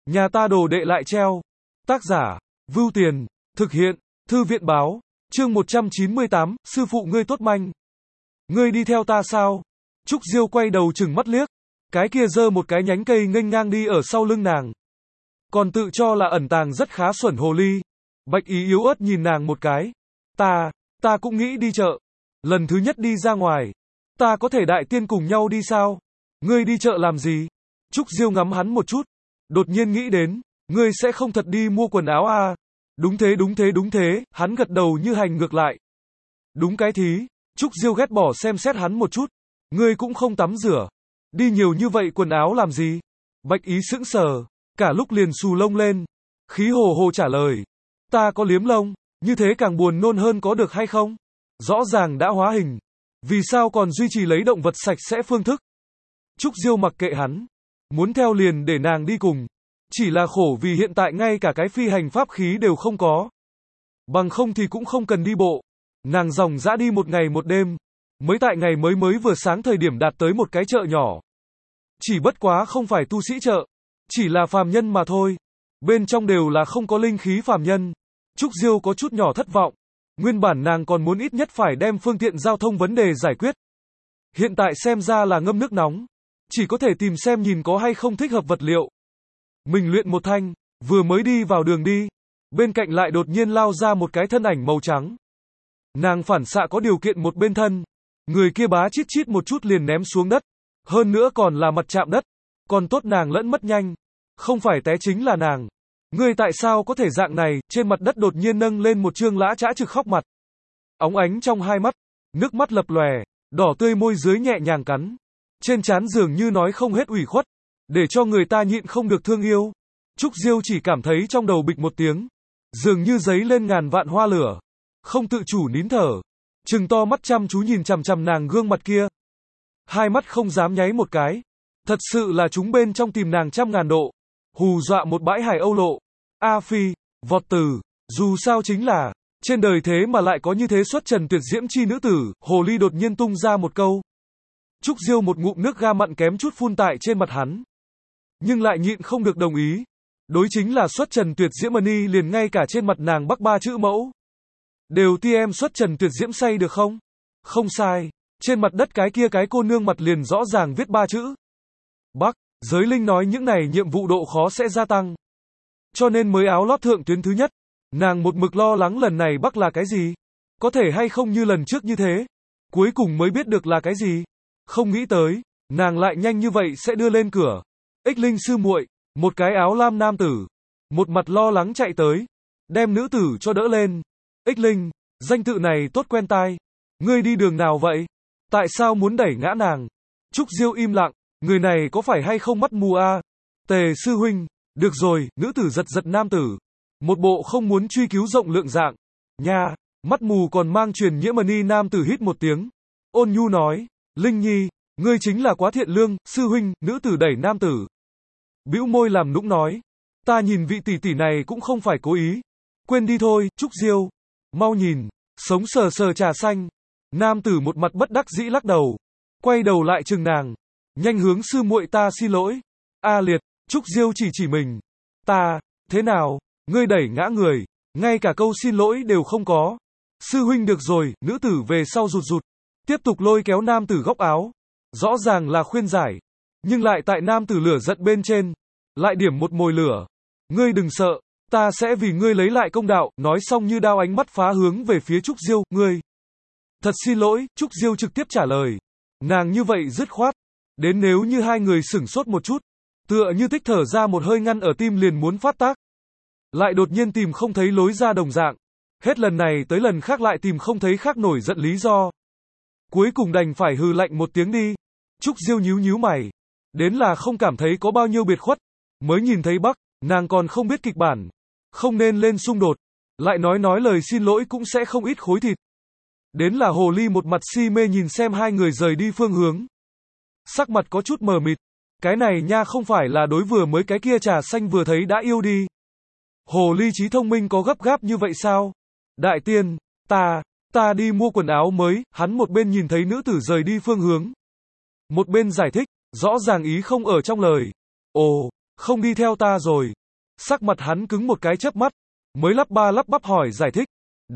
Nhà ta đồ đệ lại treo. Tác giả, Vưu Tiền, thực hiện, Thư viện báo, chương 198, sư phụ ngươi tốt manh. Ngươi đi theo ta sao? Trúc Diêu quay đầu chừng mắt liếc, cái kia giơ một cái nhánh cây nghênh ngang đi ở sau lưng nàng. Còn tự cho là ẩn tàng rất khá xuẩn hồ ly. Bạch Ý yếu ớt nhìn nàng một cái. Ta cũng nghĩ đi chợ. Lần thứ nhất đi ra ngoài. Ta có thể đại tiên cùng nhau đi sao? Ngươi đi chợ làm gì? Trúc Diêu ngắm hắn một chút. Đột nhiên nghĩ đến, ngươi sẽ không thật đi mua quần áo à? Đúng thế, hắn gật đầu như hành ngược lại. Đúng cái thí, Trúc Diêu ghét bỏ xem xét hắn một chút. Ngươi cũng không tắm rửa. Đi nhiều như vậy quần áo làm gì? Bạch Ý sững sờ, cả lúc liền xù lông lên. Khí hồ hồ trả lời. Ta có liếm lông, như thế càng buồn nôn hơn có được hay không? Rõ ràng đã hóa hình. Vì sao còn duy trì lấy động vật sạch sẽ phương thức? Trúc Diêu mặc kệ hắn. Muốn theo liền để nàng đi cùng. Chỉ là khổ vì hiện tại ngay cả cái phi hành pháp khí đều không có. Bằng không thì cũng không cần đi bộ. Nàng dòng dã đi một ngày một đêm. Mới tại ngày mới vừa sáng thời điểm đạt tới một cái chợ nhỏ. Chỉ bất quá không phải tu sĩ chợ. Chỉ là phàm nhân mà thôi. Bên trong đều là không có linh khí phàm nhân. Trúc Diêu có chút nhỏ thất vọng. Nguyên bản nàng còn muốn ít nhất phải đem phương tiện giao thông vấn đề giải quyết. Hiện tại xem ra là ngâm nước nóng. Chỉ có thể tìm xem nhìn có hay không thích hợp vật liệu. Mình luyện một thanh, vừa mới đi vào đường đi. Bên cạnh lại đột nhiên lao ra một cái thân ảnh màu trắng. Nàng phản xạ có điều kiện một bên thân. Người kia bá chít chít một chút liền ném xuống đất. Hơn nữa còn là mặt chạm đất. Còn tốt nàng lẫn mất nhanh. Không phải té chính là nàng. Ngươi tại sao có thể dạng này? Trên mặt đất đột nhiên nâng lên một trương lã chã trực khóc mặt. Óng ánh trong hai mắt. Nước mắt lập lòe. Đỏ tươi môi dưới nhẹ nhàng cắn. Trên trán dường như nói không hết ủy khuất. Để cho người ta nhịn không được thương yêu. Trúc Diêu chỉ cảm thấy trong đầu bịch một tiếng. Dường như giấy lên ngàn vạn hoa lửa. Không tự chủ nín thở. Trừng to mắt chăm chú nhìn chằm chằm nàng gương mặt kia. Hai mắt không dám nháy một cái. Thật sự là chúng bên trong tìm nàng trăm ngàn độ. Hù dọa một bãi hài âu lộ. A phi, vọt từ. Dù sao chính là. Trên đời thế mà lại có như thế xuất trần tuyệt diễm chi nữ tử. Hồ ly đột nhiên tung ra một câu. Trúc Diêu một ngụm nước ga mặn kém chút phun tại trên mặt hắn. Nhưng lại nhịn không được đồng ý. Đối chính là xuất trần tuyệt diễm ni liền ngay cả trên mặt nàng bắc ba chữ mẫu. Đều ti em xuất trần tuyệt diễm say được không? Không sai. Trên mặt đất cái kia cái cô nương mặt liền rõ ràng viết ba chữ. Bắc, giới linh nói những này nhiệm vụ độ khó sẽ gia tăng. Cho nên mới áo lót thượng tuyến thứ nhất. Nàng một mực lo lắng lần này Bắc là cái gì? Có thể hay không như lần trước như thế? Cuối cùng mới biết được là cái gì? Không nghĩ tới, nàng lại nhanh như vậy sẽ đưa lên cửa. Ích Linh sư muội, một cái áo lam nam tử, một mặt lo lắng chạy tới, đem nữ tử cho đỡ lên. Ích Linh, danh tự này tốt quen tai. Ngươi đi đường nào vậy? Tại sao muốn đẩy ngã nàng? Trúc Diêu im lặng, người này có phải hay không mắt mù a? Tề sư huynh, được rồi, nữ tử giật giật nam tử. Một bộ không muốn truy cứu rộng lượng dạng. Nha, mắt mù còn mang truyền nhiễm ni nam tử hít một tiếng. Ôn nhu nói, Linh Nhi, ngươi chính là quá thiện lương, sư huynh, nữ tử đẩy nam tử. Bĩu môi làm nũng nói, ta nhìn vị tỷ tỷ này cũng không phải cố ý. Quên đi thôi, Trúc Diêu. Mau nhìn, sống sờ sờ trà xanh. Nam tử một mặt bất đắc dĩ lắc đầu. Quay đầu lại chừng nàng. Nhanh hướng sư muội ta xin lỗi. A liệt, Trúc Diêu chỉ mình. Ta, thế nào, ngươi đẩy ngã người. Ngay cả câu xin lỗi đều không có. Sư huynh được rồi, nữ tử về sau rụt rụt. Tiếp tục lôi kéo nam tử góc áo. Rõ ràng là khuyên giải. Nhưng lại tại nam tử lửa giận bên trên. Lại điểm một mồi lửa. Ngươi đừng sợ. Ta sẽ vì ngươi lấy lại công đạo. Nói xong như đao ánh mắt phá hướng về phía Trúc Diêu. Ngươi. Thật xin lỗi. Trúc Diêu trực tiếp trả lời. Nàng như vậy dứt khoát. Đến nếu như hai người sửng sốt một chút. Tựa như tích thở ra một hơi ngăn ở tim liền muốn phát tác. Lại đột nhiên tìm không thấy lối ra đồng dạng. Hết lần này tới lần khác lại tìm không thấy khác nổi giận lý do. Cuối cùng đành phải hừ lạnh một tiếng đi. Trúc Diêu nhíu mày. Đến là không cảm thấy có bao nhiêu biệt khuất. Mới nhìn thấy Bắc, nàng còn không biết kịch bản. Không nên lên xung đột. Lại nói lời xin lỗi cũng sẽ không ít khối thịt. Đến là hồ ly một mặt si mê nhìn xem hai người rời đi phương hướng. Sắc mặt có chút mờ mịt. Cái này nha không phải là đối vừa mới cái kia trà xanh vừa thấy đã yêu đi. Hồ ly trí thông minh có gấp gáp như vậy sao? Đại tiên, ta đi mua quần áo mới. Hắn một bên nhìn thấy nữ tử rời đi phương hướng. Một bên giải thích, rõ ràng ý không ở trong lời. Ồ, không đi theo ta rồi. Sắc mặt hắn cứng một cái chớp mắt, mới lắp ba lắp bắp hỏi giải thích.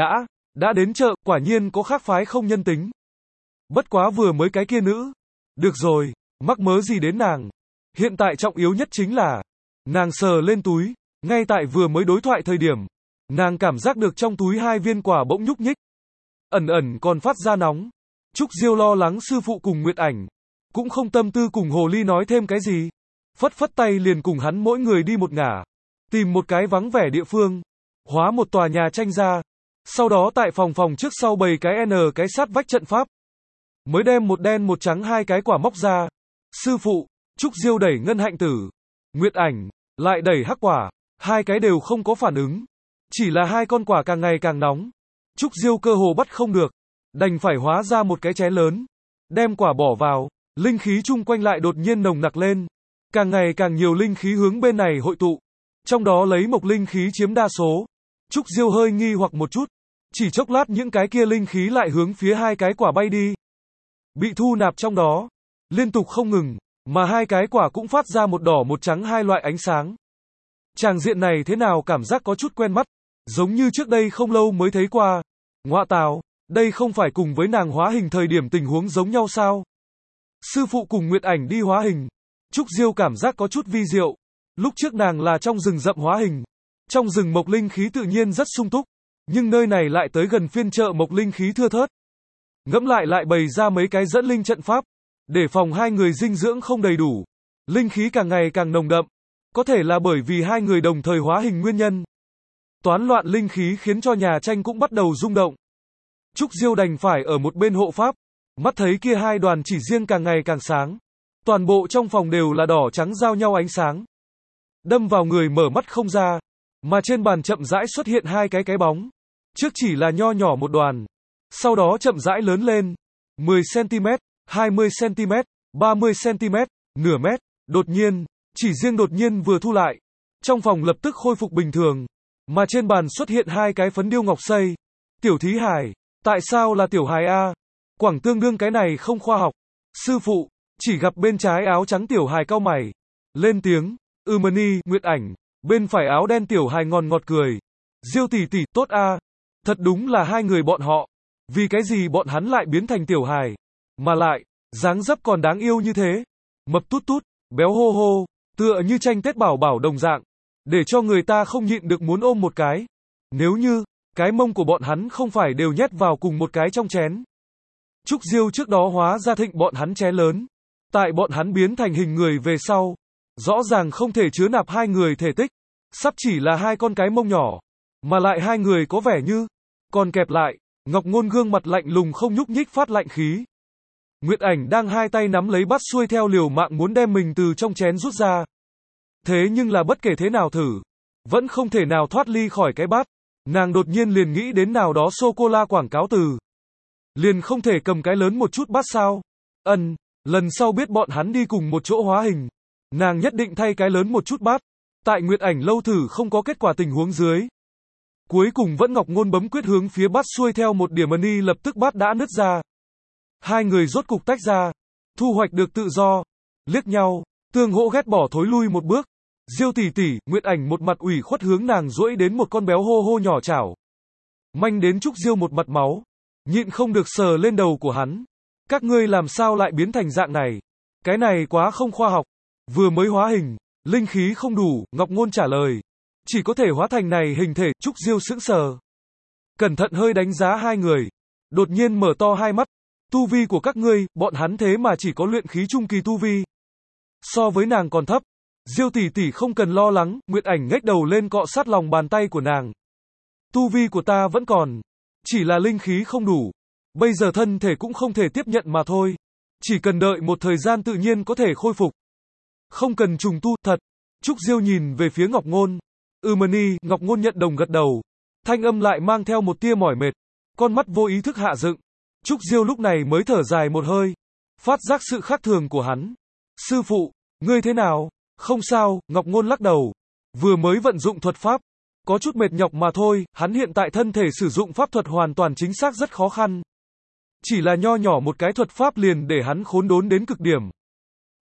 Đã đến chợ, quả nhiên có khác phái không nhân tính. Bất quá vừa mới cái kia nữ. Được rồi, mắc mớ gì đến nàng. Hiện tại trọng yếu nhất chính là, nàng sờ lên túi, ngay tại vừa mới đối thoại thời điểm, nàng cảm giác được trong túi 2 viên quả bỗng nhúc nhích. Ẩn ẩn còn phát ra nóng. Trúc Diêu lo lắng sư phụ cùng Nguyệt Ảnh, cũng không tâm tư cùng Hồ Ly nói thêm cái gì. Phất phất tay liền cùng hắn mỗi người đi một ngả, tìm một cái vắng vẻ địa phương, hóa một tòa nhà tranh ra. Sau đó tại phòng trước sau bày cái cái sát vách trận pháp. Mới đem một đen một trắng 2 cái quả móc ra. Sư phụ, Trúc Diêu đẩy ngân hạnh tử. Nguyệt Ảnh, lại đẩy hắc quả. 2 cái đều không có phản ứng. Chỉ là 2 con quả càng ngày càng nóng. Trúc Diêu cơ hồ bắt không được. Đành phải hóa ra một cái chén lớn. Đem quả bỏ vào. Linh khí chung quanh lại đột nhiên nồng nặc lên. Càng ngày càng nhiều linh khí hướng bên này hội tụ. Trong đó lấy mộc linh khí chiếm đa số. Trúc Diêu hơi nghi hoặc một chút. Chỉ chốc lát những cái kia linh khí lại hướng phía 2 cái quả bay đi. Bị thu nạp trong đó. Liên tục không ngừng. Mà 2 cái quả cũng phát ra một đỏ một trắng 2 loại ánh sáng. Tràng diện này thế nào cảm giác có chút quen mắt. Giống như trước đây không lâu mới thấy qua. Ngoạ tào, đây không phải cùng với nàng hóa hình thời điểm tình huống giống nhau sao? Sư phụ cùng Nguyệt Ảnh đi hóa hình. Trúc Diêu cảm giác có chút vi diệu. Lúc trước nàng là trong rừng rậm hóa hình. Trong rừng mộc linh khí tự nhiên rất sung túc. Nhưng nơi này lại tới gần phiên chợ mộc linh khí thưa thớt. Ngẫm lại bày ra mấy cái dẫn linh trận pháp. Để phòng 2 người dinh dưỡng không đầy đủ. Linh khí càng ngày càng nồng đậm. Có thể là bởi vì 2 người đồng thời hóa hình nguyên nhân. Toán loạn linh khí khiến cho nhà tranh cũng bắt đầu rung động. Trúc Diêu đành phải ở một bên hộ pháp. Mắt thấy kia 2 đoàn chỉ riêng càng ngày càng sáng. Toàn bộ trong phòng đều là đỏ trắng giao nhau ánh sáng. Đâm vào người mở mắt không ra. Mà trên bàn chậm rãi xuất hiện 2 cái bóng. Trước chỉ là nho nhỏ một đoàn. Sau đó chậm rãi lớn lên. 10cm, 20cm, 30cm, nửa mét. Đột nhiên, chỉ riêng đột nhiên vừa thu lại. Trong phòng lập tức khôi phục bình thường. Mà trên bàn xuất hiện 2 cái phấn điêu ngọc xây. Tiểu thí hài. Tại sao là tiểu hài a? Quảng tương đương cái này không khoa học. Sư phụ, chỉ gặp bên trái áo trắng tiểu hài cau mày. Lên tiếng, Mani, Nguyệt Ảnh. Bên phải áo đen tiểu hài ngọt cười. Diêu tỷ tỷ, tốt a. Thật đúng là 2 người bọn họ. Vì cái gì bọn hắn lại biến thành tiểu hài? Mà lại, dáng dấp còn đáng yêu như thế. Mập tút tút, béo hô hô, tựa như tranh Tết bảo bảo đồng dạng. Để cho người ta không nhịn được muốn ôm một cái. Nếu như, cái mông của bọn hắn không phải đều nhét vào cùng một cái trong chén. Trúc Diêu trước đó hóa ra thịnh bọn hắn chén lớn. Tại bọn hắn biến thành hình người về sau. Rõ ràng không thể chứa nạp 2 người thể tích. Sắp chỉ là 2 con cái mông nhỏ. Mà lại 2 người có vẻ như. Còn kẹp lại. Ngọc Ngôn gương mặt lạnh lùng không nhúc nhích phát lạnh khí. Nguyệt Ảnh đang 2 tay nắm lấy bát xuôi theo liều mạng muốn đem mình từ trong chén rút ra. Thế nhưng là bất kể thế nào thử. Vẫn không thể nào thoát ly khỏi cái bát. Nàng đột nhiên liền nghĩ đến nào đó sô-cô-la quảng cáo từ. Liền không thể cầm cái lớn một chút bát sao. Lần sau biết bọn hắn đi cùng một chỗ hóa hình. Nàng nhất định thay cái lớn một chút bát. Tại Nguyệt Ảnh lâu thử không có kết quả tình huống dưới. Cuối cùng vẫn Ngọc Ngôn bấm quyết hướng phía bát xuôi theo một điểm mani lập tức bát đã nứt ra. 2 người rốt cục tách ra. Thu hoạch được tự do. Liếc nhau. Tương hỗ ghét bỏ thối lui một bước. Diêu tỷ tỷ, Nguyệt Ảnh một mặt ủy khuất hướng nàng duỗi đến một con béo hô hô nhỏ chảo. Manh đến Trúc Diêu một mặt máu. Nhịn không được sờ lên đầu của hắn. Các ngươi làm sao lại biến thành dạng này? Cái này quá không khoa học. Vừa mới hóa hình, linh khí không đủ, Ngọc Ngôn trả lời. Chỉ có thể hóa thành này hình thể, Trúc Diêu sững sờ. Cẩn thận hơi đánh giá 2 người. Đột nhiên mở to 2 mắt. Tu vi của các ngươi, bọn hắn thế mà chỉ có luyện khí trung kỳ tu vi. So với nàng còn thấp. Diêu tỷ tỷ không cần lo lắng, Nguyệt Ảnh ngách đầu lên cọ sát lòng bàn tay của nàng. Tu vi của ta vẫn còn. Chỉ là linh khí không đủ. Bây giờ thân thể cũng không thể tiếp nhận mà thôi. Chỉ cần đợi một thời gian tự nhiên có thể khôi phục. Không cần trùng tu, thật. Trúc Diêu nhìn về phía Ngọc Ngôn. Mani, Ngọc Ngôn nhận đồng gật đầu. Thanh âm lại mang theo một tia mỏi mệt. Con mắt vô ý thức hạ dựng. Trúc Diêu lúc này mới thở dài một hơi. Phát giác sự khác thường của hắn. Sư phụ, ngươi thế nào? Không sao, Ngọc Ngôn lắc đầu. Vừa mới vận dụng thuật pháp. Có chút mệt nhọc mà thôi, hắn hiện tại thân thể sử dụng pháp thuật hoàn toàn chính xác rất khó khăn. Chỉ là nho nhỏ một cái thuật pháp liền để hắn khốn đốn đến cực điểm.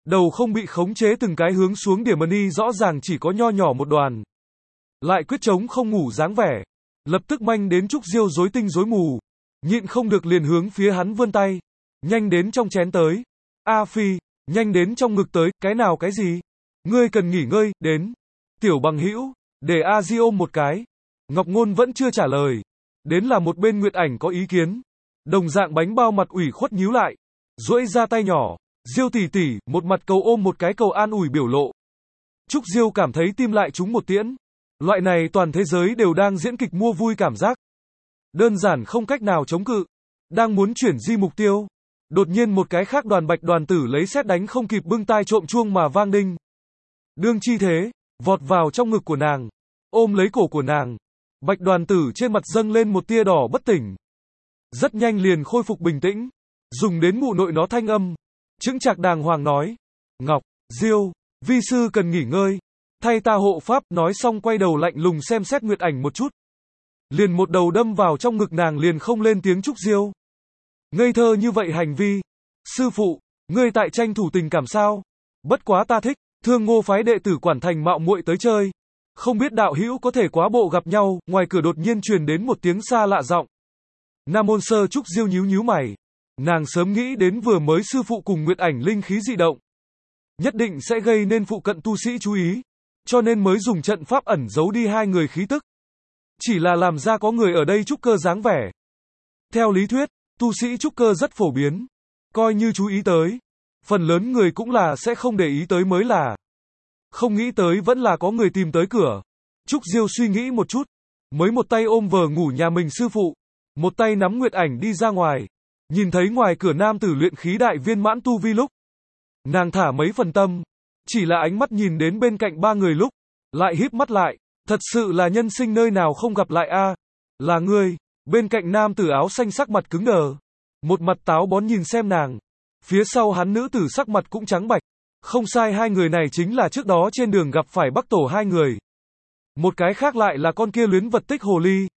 Đầu không bị khống chế từng cái hướng xuống điểm money rõ ràng chỉ có nho nhỏ một đoàn. Lại quyết chống không ngủ dáng vẻ. Lập tức manh đến Trúc Diêu rối tinh rối mù. Nhịn không được liền hướng phía hắn vươn tay. Nhanh đến trong chén tới. A Phi, nhanh đến trong ngực tới, cái nào cái gì? Ngươi cần nghỉ ngơi, đến. Tiểu bằng hữu, để A Di ôm một cái. Ngọc Ngôn vẫn chưa trả lời. Đến là một bên Nguyệt Ảnh có ý kiến. Đồng dạng bánh bao mặt ủy khuất nhíu lại. Duỗi ra tay nhỏ. Diêu tỷ tỷ, một mặt cầu ôm một cái cầu an ủi biểu lộ. Trúc Diêu cảm thấy tim lại trúng một tiễn. Loại này toàn thế giới đều đang diễn kịch mua vui cảm giác. Đơn giản không cách nào chống cự. Đang muốn chuyển di mục tiêu. Đột nhiên một cái khác đoàn bạch đoàn tử lấy sét đánh không kịp bưng tai trộm chuông mà vang đinh. Đương chi thế, vọt vào trong ngực của nàng. Ôm lấy cổ của nàng. Bạch đoàn tử trên mặt dâng lên một tia đỏ bất tỉnh. Rất nhanh liền khôi phục bình tĩnh. Dùng đến mụ nội nó thanh âm. Chững chạc đàng hoàng nói. Ngọc, Diêu, vi sư cần nghỉ ngơi. Thay ta hộ pháp, nói xong quay đầu lạnh lùng xem xét Nguyệt Ảnh một chút. Liền một đầu đâm vào trong ngực nàng liền không lên tiếng Trúc Diêu. Ngây thơ như vậy hành vi. Sư phụ, ngươi tại tranh thủ tình cảm sao? Bất quá ta thích, Thương Ngô phái đệ tử Quản Thành mạo muội tới chơi. Không biết đạo hữu có thể quá bộ gặp nhau, ngoài cửa đột nhiên truyền đến một tiếng xa lạ giọng. Nam môn sơ Trúc Diêu nhíu mày. Nàng sớm nghĩ đến vừa mới sư phụ cùng Nguyệt Ảnh linh khí dị động. Nhất định sẽ gây nên phụ cận tu sĩ chú ý. Cho nên mới dùng trận pháp ẩn giấu đi hai người khí tức. Chỉ là làm ra có người ở đây trúc cơ dáng vẻ. Theo lý thuyết, tu sĩ trúc cơ rất phổ biến. Coi như chú ý tới. Phần lớn người cũng là sẽ không để ý tới mới là. Không nghĩ tới vẫn là có người tìm tới cửa. Trúc Diêu suy nghĩ một chút. Mới một tay ôm vờ ngủ nhà mình sư phụ. Một tay nắm Nguyệt Ảnh đi ra ngoài. Nhìn thấy ngoài cửa nam tử luyện khí đại viên mãn tu vi lúc. Nàng thả mấy phần tâm. Chỉ là ánh mắt nhìn đến bên cạnh ba người lúc. Lại híp mắt lại. Thật sự là nhân sinh nơi nào không gặp lại a. Là ngươi. Bên cạnh nam tử áo xanh sắc mặt cứng đờ. Một mặt táo bón nhìn xem nàng. Phía sau hắn nữ tử sắc mặt cũng trắng bạch. Không sai, hai người này chính là trước đó trên đường gặp phải Bắc Tổ hai người. Một cái khác lại là con kia luyến vật tích hồ ly.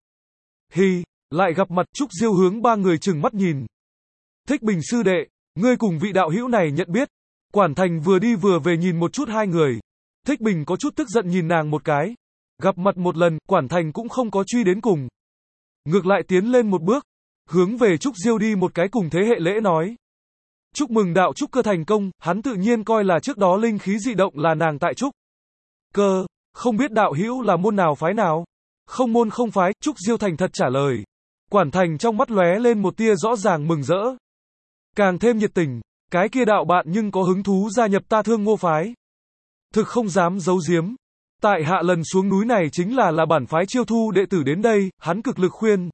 Hi, lại gặp mặt. Trúc Diêu hướng ba người trừng mắt nhìn. Thích Bình sư đệ, ngươi cùng vị đạo hữu này nhận biết. Quản Thành vừa đi vừa về nhìn một chút hai người. Thích Bình có chút tức giận nhìn nàng một cái. Gặp mặt một lần, Quản Thành cũng không có truy đến cùng. Ngược lại tiến lên một bước. Hướng về Trúc Diêu đi một cái cùng thế hệ lễ nói. Chúc mừng đạo trúc cơ thành công, hắn tự nhiên coi là trước đó linh khí dị động là nàng tại trúc cơ, không biết đạo hữu là môn nào phái nào? Không môn không phái, Trúc Diêu thành thật trả lời. Quản Thành trong mắt lóe lên một tia rõ ràng mừng rỡ. Càng thêm nhiệt tình, cái kia đạo bạn nhưng có hứng thú gia nhập ta Thương Ngô phái. Thực không dám giấu giếm. Tại hạ lần xuống núi này chính là bản phái chiêu thu đệ tử đến đây, hắn cực lực khuyên.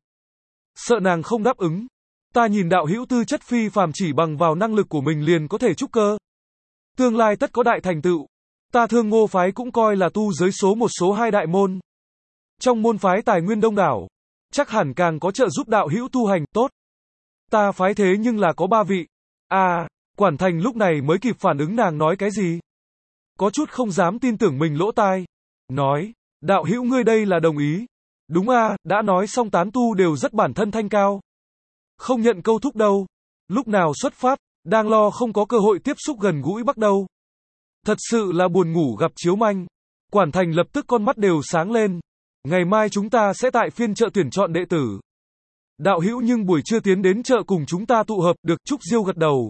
Sợ nàng không đáp ứng. Ta nhìn đạo hữu tư chất phi phàm, chỉ bằng vào năng lực của mình liền có thể trúc cơ. Tương lai tất có đại thành tựu. Ta Thương Ngô phái cũng coi là tu giới số một số hai đại môn. Trong môn phái tài nguyên đông đảo, chắc hẳn càng có trợ giúp đạo hữu tu hành, tốt. Ta phái thế nhưng là có ba vị. Quản Thành lúc này mới kịp phản ứng nàng nói cái gì. Có chút không dám tin tưởng mình lỗ tai. Nói, đạo hữu ngươi đây là đồng ý. Đúng đã nói xong tán tu đều rất bản thân thanh cao. Không nhận câu thúc đâu. Lúc nào xuất phát, đang lo không có cơ hội tiếp xúc gần gũi bắt đâu. Thật sự là buồn ngủ gặp chiếu manh. Quản Thành lập tức con mắt đều sáng lên. Ngày mai chúng ta sẽ tại phiên chợ tuyển chọn đệ tử. Đạo hữu nhưng buổi trưa tiến đến chợ cùng chúng ta tụ hợp, được. Trúc Diêu gật đầu.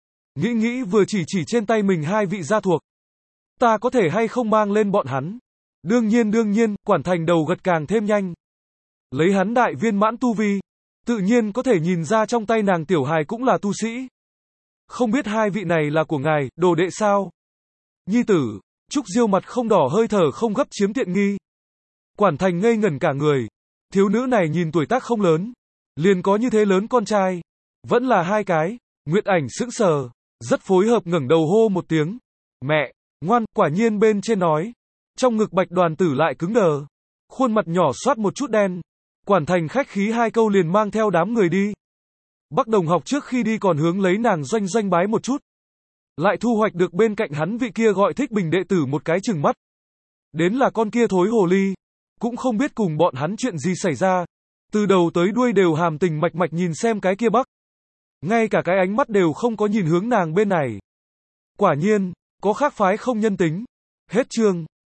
Nghĩ vừa chỉ trên tay mình hai vị gia thuộc. Ta có thể hay không mang lên bọn hắn? Đương nhiên, Quản Thành đầu gật càng thêm nhanh. Lấy hắn đại viên mãn tu vi, tự nhiên có thể nhìn ra trong tay nàng tiểu hài cũng là tu sĩ. Không biết hai vị này là của ngài, đồ đệ sao? Nhi tử. Trúc Diêu mặt không đỏ hơi thở không gấp chiếm tiện nghi. Quản Thành ngây ngẩn cả người. Thiếu nữ này nhìn tuổi tác không lớn, liền có như thế lớn con trai. Vẫn là hai cái. Nguyệt Ảnh sững sờ, rất phối hợp ngẩng đầu hô một tiếng. Mẹ, ngoan, quả nhiên bên trên nói. Trong ngực Bạch đoàn tử lại cứng đờ. Khuôn mặt nhỏ xoát một chút đen. Quản Thành khách khí hai câu liền mang theo đám người đi. Bắc đồng học trước khi đi còn hướng lấy nàng doanh bái một chút. Lại thu hoạch được bên cạnh hắn vị kia gọi Thích Bình đệ tử một cái chừng mắt. Đến là con kia thối hồ ly. Cũng không biết cùng bọn hắn chuyện gì xảy ra. Từ đầu tới đuôi đều hàm tình mạch mạch nhìn xem cái kia Bắc. Ngay cả cái ánh mắt đều không có nhìn hướng nàng bên này. Quả nhiên, có khác phái không nhân tính. Hết chương.